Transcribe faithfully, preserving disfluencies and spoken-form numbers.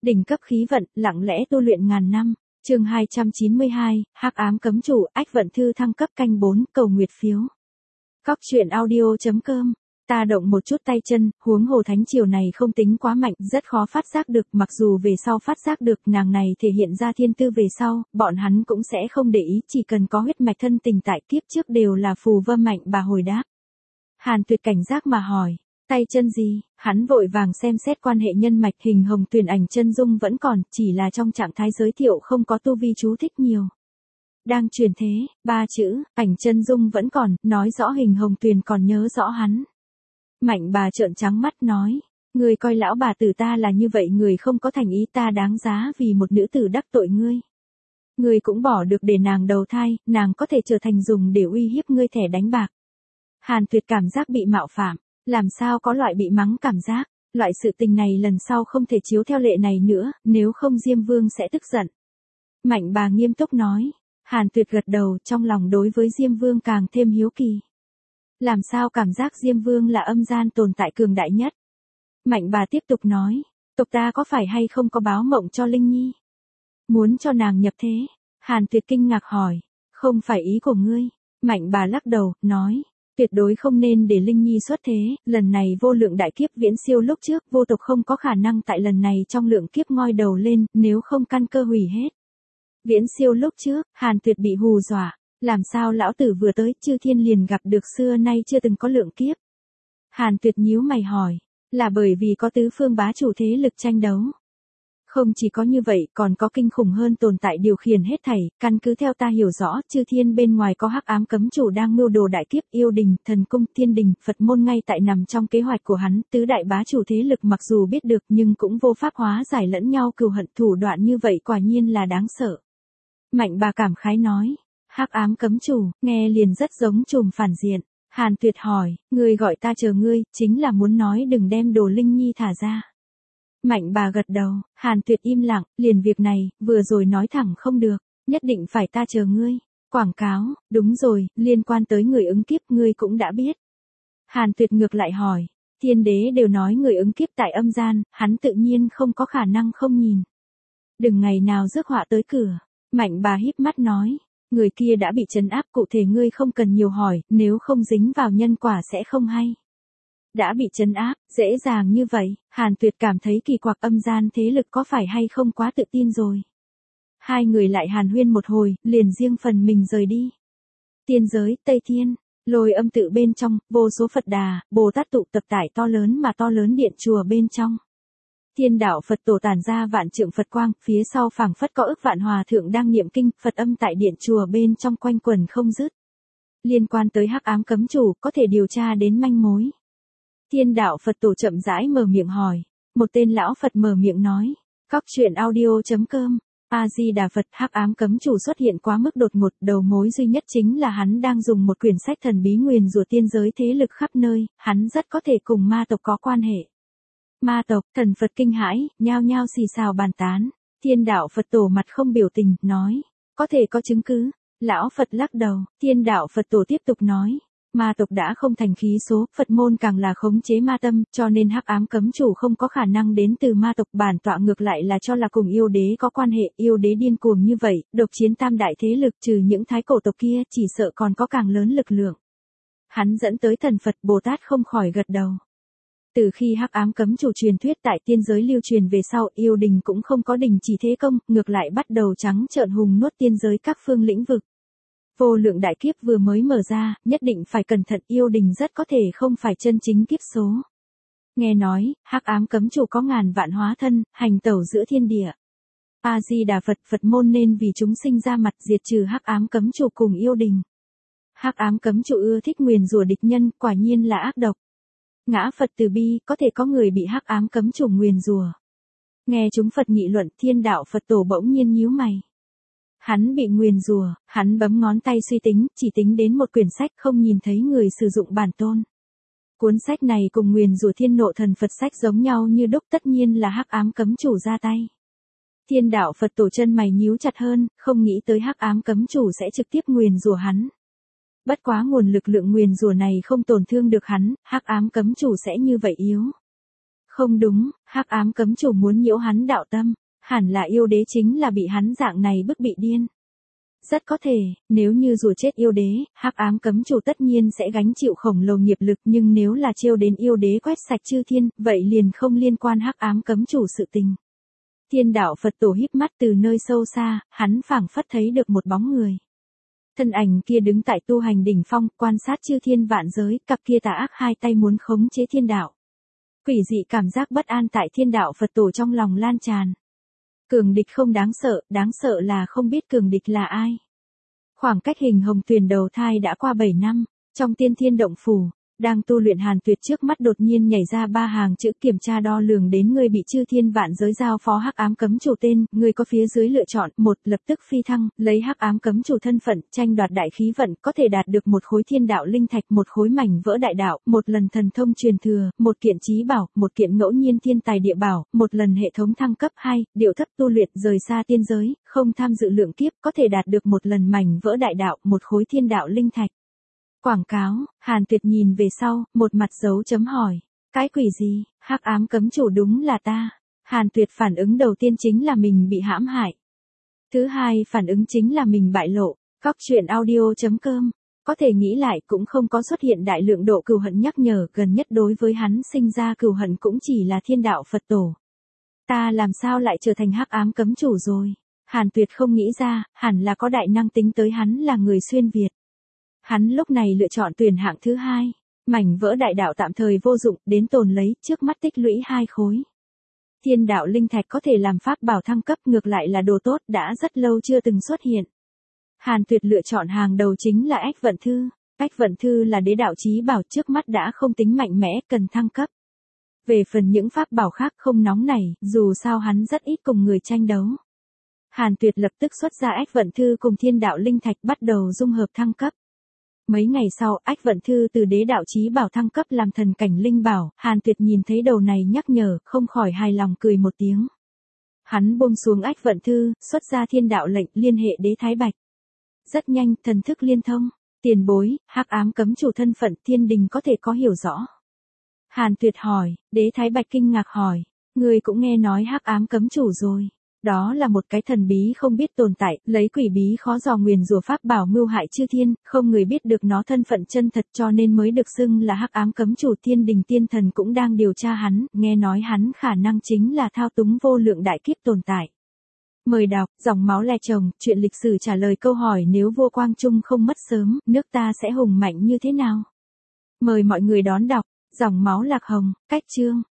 Đỉnh cấp khí vận, lặng lẽ tu luyện ngàn năm. Chương hai trăm chín mươi hai, Hắc ám cấm chủ, ách vận thư thăng cấp canh bốn, cầu nguyệt phiếu. Cóc truyện audio chấm com. Ta động một chút tay chân, huống hồ thánh triều này không tính quá mạnh, rất khó phát giác được, mặc dù về sau phát giác được nàng này thể hiện ra thiên tư về sau, bọn hắn cũng sẽ không để ý, chỉ cần có huyết mạch thân tình tại kiếp trước đều là phù vơ mạnh bà hồi đáp. Hàn Tuyệt cảnh giác mà hỏi, tay chân gì, hắn vội vàng xem xét quan hệ nhân mạch, hình hồng tuyền ảnh chân dung vẫn còn, chỉ là trong trạng thái giới thiệu không có tu vi chú thích nhiều. Đang truyền thế, ba chữ, ảnh chân dung vẫn còn, nói rõ hình hồng tuyền còn nhớ rõ hắn. Mạnh bà trợn trắng mắt nói, người coi lão bà tử ta là như vậy, người không có thành ý, ta đáng giá vì một nữ tử đắc tội ngươi. Ngươi cũng bỏ được để nàng đầu thai, nàng có thể trở thành dùng để uy hiếp ngươi thẻ đánh bạc. Hàn Tuyệt cảm giác bị mạo phạm, làm sao có loại bị mắng cảm giác, loại sự tình này lần sau không thể chiếu theo lệ này nữa, nếu không Diêm Vương sẽ tức giận. Mạnh bà nghiêm túc nói, Hàn Tuyệt gật đầu, trong lòng đối với Diêm Vương càng thêm hiếu kỳ. Làm sao cảm giác Diêm Vương là âm gian tồn tại cường đại nhất? Mạnh bà tiếp tục nói, tộc ta có phải hay không có báo mộng cho Linh Nhi? Muốn cho nàng nhập thế? Hàn Tuyệt kinh ngạc hỏi, không phải ý của ngươi. Mạnh bà lắc đầu, nói, tuyệt đối không nên để Linh Nhi xuất thế, lần này vô lượng đại kiếp viễn siêu lúc trước, vô tộc không có khả năng tại lần này trong lượng kiếp ngoi đầu lên, nếu không căn cơ hủy hết. Viễn siêu lúc trước, Hàn Tuyệt bị hù dọa. Làm sao lão tử vừa tới, chư thiên liền gặp được xưa nay chưa từng có lượng kiếp? Hàn Tuyệt nhíu mày hỏi, là bởi vì có tứ phương bá chủ thế lực tranh đấu. Không chỉ có như vậy, còn có kinh khủng hơn tồn tại điều khiển hết thảy, căn cứ theo ta hiểu rõ, chư thiên bên ngoài có hắc ám cấm chủ đang mưu đồ đại kiếp, yêu đình, thần cung, thiên đình, Phật môn ngay tại nằm trong kế hoạch của hắn, tứ đại bá chủ thế lực mặc dù biết được nhưng cũng vô pháp hóa giải lẫn nhau cừu hận, thủ đoạn như vậy quả nhiên là đáng sợ. Mạnh bà cảm khái nói, hắc ám cấm chủ, nghe liền rất giống trùm phản diện. Hàn Tuyệt hỏi, ngươi gọi ta chờ ngươi, chính là muốn nói đừng đem đồ Linh Nhi thả ra. Mạnh bà gật đầu, Hàn Tuyệt im lặng, liền việc này, vừa rồi nói thẳng không được, nhất định phải ta chờ ngươi. Quảng cáo, đúng rồi, liên quan tới người ứng kiếp ngươi cũng đã biết. Hàn Tuyệt ngược lại hỏi, thiên đế đều nói người ứng kiếp tại âm gian, hắn tự nhiên không có khả năng không nhìn. Đừng ngày nào rước họa tới cửa. Mạnh bà híp mắt nói, người kia đã bị trấn áp, cụ thể ngươi không cần nhiều hỏi, nếu không dính vào nhân quả sẽ không hay. Đã bị trấn áp, dễ dàng như vậy, Hàn Tuyệt cảm thấy kỳ quặc, âm gian thế lực có phải hay không quá tự tin rồi. Hai người lại hàn huyên một hồi, liền riêng phần mình rời đi. Tiên giới, Tây Thiên, Lôi Âm tự bên trong, vô số Phật Đà, Bồ Tát tụ tập tại to lớn mà to lớn điện chùa bên trong. Thiên đạo Phật tổ tản ra vạn trượng Phật quang, phía sau phảng phất có ức vạn hòa thượng đang niệm kinh, Phật âm tại điện chùa bên trong quanh quẩn không dứt. Liên quan tới hắc ám cấm chủ, có thể điều tra đến manh mối. Thiên đạo Phật tổ chậm rãi mở miệng hỏi, một tên lão Phật mở miệng nói, cóc truyện audio chấm com. A Di Đà Phật, hắc ám cấm chủ xuất hiện quá mức đột ngột, đầu mối duy nhất chính là hắn đang dùng một quyển sách thần bí nguyền rủa tiên giới thế lực khắp nơi, hắn rất có thể cùng ma tộc có quan hệ. Ma tộc, thần Phật kinh hãi, nhao nhao xì xào bàn tán. Thiên đạo Phật tổ mặt không biểu tình, nói, có thể có chứng cứ. Lão Phật lắc đầu, thiên đạo Phật tổ tiếp tục nói, ma tộc đã không thành khí số, Phật môn càng là khống chế ma tâm, cho nên hắc ám cấm chủ không có khả năng đến từ ma tộc, bản tọa ngược lại là cho là cùng yêu đế có quan hệ, yêu đế điên cuồng như vậy, độc chiến tam đại thế lực, trừ những thái cổ tộc kia, chỉ sợ còn có càng lớn lực lượng. Hắn dẫn tới thần Phật Bồ Tát không khỏi gật đầu. Từ khi hắc ám cấm chủ truyền thuyết tại tiên giới lưu truyền về sau, yêu đình cũng không có đình chỉ thế công, ngược lại bắt đầu trắng trợn hùng nuốt tiên giới các phương lĩnh vực. Vô lượng đại kiếp vừa mới mở ra, nhất định phải cẩn thận, yêu đình rất có thể không phải chân chính kiếp số. Nghe nói, hắc ám cấm chủ có ngàn vạn hóa thân, hành tẩu giữa thiên địa. A Di Đà Phật, Phật môn nên vì chúng sinh ra mặt diệt trừ hắc ám cấm chủ cùng yêu đình. Hắc ám cấm chủ ưa thích nguyền rủa địch nhân, quả nhiên là ác độc. Ngã Phật từ bi, có thể có người bị hắc ám cấm chủ nguyền rủa. Nghe chúng Phật nghị luận, thiên đạo Phật tổ bỗng nhiên nhíu mày. Hắn bị nguyền rủa, hắn bấm ngón tay suy tính, chỉ tính đến một quyển sách, không nhìn thấy người sử dụng bản tôn. Cuốn sách này cùng nguyền rủa thiên nộ thần Phật sách giống nhau như đúc, tất nhiên là hắc ám cấm chủ ra tay. Thiên đạo Phật tổ chân mày nhíu chặt hơn, không nghĩ tới hắc ám cấm chủ sẽ trực tiếp nguyền rủa hắn. Bất quá nguồn lực lượng nguyền rủa này không tổn thương được hắn, hắc ám cấm chủ sẽ như vậy yếu. Không đúng, hắc ám cấm chủ muốn nhiễu hắn đạo tâm, hẳn là yêu đế chính là bị hắn dạng này bức bị điên. Rất có thể, nếu như rùa chết yêu đế, hắc ám cấm chủ tất nhiên sẽ gánh chịu khổng lồ nghiệp lực, nhưng nếu là trêu đến yêu đế quét sạch chư thiên, vậy liền không liên quan hắc ám cấm chủ sự tình. Thiên đạo Phật tổ híp mắt từ nơi sâu xa, hắn phảng phất thấy được một bóng người. Thân ảnh kia đứng tại tu hành đỉnh phong, quan sát chư thiên vạn giới, cặp kia tà ác hai tay muốn khống chế thiên đạo. Quỷ dị cảm giác bất an tại thiên đạo Phật tổ trong lòng lan tràn. Cường địch không đáng sợ, đáng sợ là không biết cường địch là ai. Khoảng cách hình hồng tuyền đầu thai đã qua bảy năm, trong tiên thiên động phủ, đang tu luyện Hàn Tuyệt trước mắt đột nhiên nhảy ra ba hàng chữ kiểm tra đo lường đến người bị chư thiên vạn giới giao phó hắc ám cấm chủ tên, người có phía dưới lựa chọn, một lập tức phi thăng, lấy hắc ám cấm chủ thân phận, tranh đoạt đại khí vận, có thể đạt được một khối thiên đạo linh thạch, một khối mảnh vỡ đại đạo, một lần thần thông truyền thừa, một kiện trí bảo, một kiện ngẫu nhiên thiên tài địa bảo, một lần hệ thống thăng cấp hai, điệu thấp tu luyện, rời xa tiên giới, không tham dự lượng kiếp, có thể đạt được một lần mảnh vỡ đại đạo, một khối thiên đạo linh thạch. Quảng cáo, Hàn Tuyệt nhìn về sau, một mặt dấu chấm hỏi. Cái quỷ gì, hắc ám cấm chủ đúng là ta. Hàn Tuyệt phản ứng đầu tiên chính là mình bị hãm hại. Thứ hai phản ứng chính là mình bại lộ. Góc truyện audio chấm com. Có thể nghĩ lại cũng không có xuất hiện đại lượng độ cừu hận nhắc nhở, gần nhất đối với hắn sinh ra cừu hận cũng chỉ là thiên đạo Phật tổ. Ta làm sao lại trở thành hắc ám cấm chủ rồi? Hàn Tuyệt không nghĩ ra, hẳn là có đại năng tính tới hắn là người xuyên Việt. Hắn lúc này lựa chọn tuyển hạng thứ hai, mảnh vỡ đại đạo tạm thời vô dụng, đến tồn lấy, trước mắt tích lũy hai khối. Thiên đạo linh thạch có thể làm pháp bảo thăng cấp, ngược lại là đồ tốt đã rất lâu chưa từng xuất hiện. Hàn Tuyệt lựa chọn hàng đầu chính là Ách Vận Thư. Ách Vận Thư là đế đạo chí bảo, trước mắt đã không tính mạnh mẽ, cần thăng cấp. Về phần những pháp bảo khác không nóng nảy, dù sao hắn rất ít cùng người tranh đấu. Hàn Tuyệt lập tức xuất ra Ách Vận Thư cùng thiên đạo linh thạch bắt đầu dung hợp thăng cấp. Mấy ngày sau, Ách Vận Thư từ đế đạo chí bảo thăng cấp làm thần cảnh linh bảo, Hàn Tuyệt nhìn thấy đầu này nhắc nhở, không khỏi hài lòng cười một tiếng. Hắn buông xuống Ách Vận Thư, xuất ra thiên đạo lệnh, liên hệ đế Thái Bạch. Rất nhanh, thần thức liên thông, tiền bối, hắc ám cấm chủ thân phận thiên đình có thể có hiểu rõ. Hàn Tuyệt hỏi, đế Thái Bạch kinh ngạc hỏi, người cũng nghe nói hắc ám cấm chủ rồi. Đó là một cái thần bí không biết tồn tại, lấy quỷ bí khó dò nguyền rủa pháp bảo mưu hại chư thiên, không người biết được nó thân phận chân thật cho nên mới được xưng là hắc ám cấm chủ. Thiên đình tiên thần cũng đang điều tra hắn, nghe nói hắn khả năng chính là thao túng vô lượng đại kiếp tồn tại. Mời đọc, dòng máu le chồng, chuyện lịch sử trả lời câu hỏi nếu vua Quang Trung không mất sớm, nước ta sẽ hùng mạnh như thế nào? Mời mọi người đón đọc, dòng máu lạc hồng, cách chương.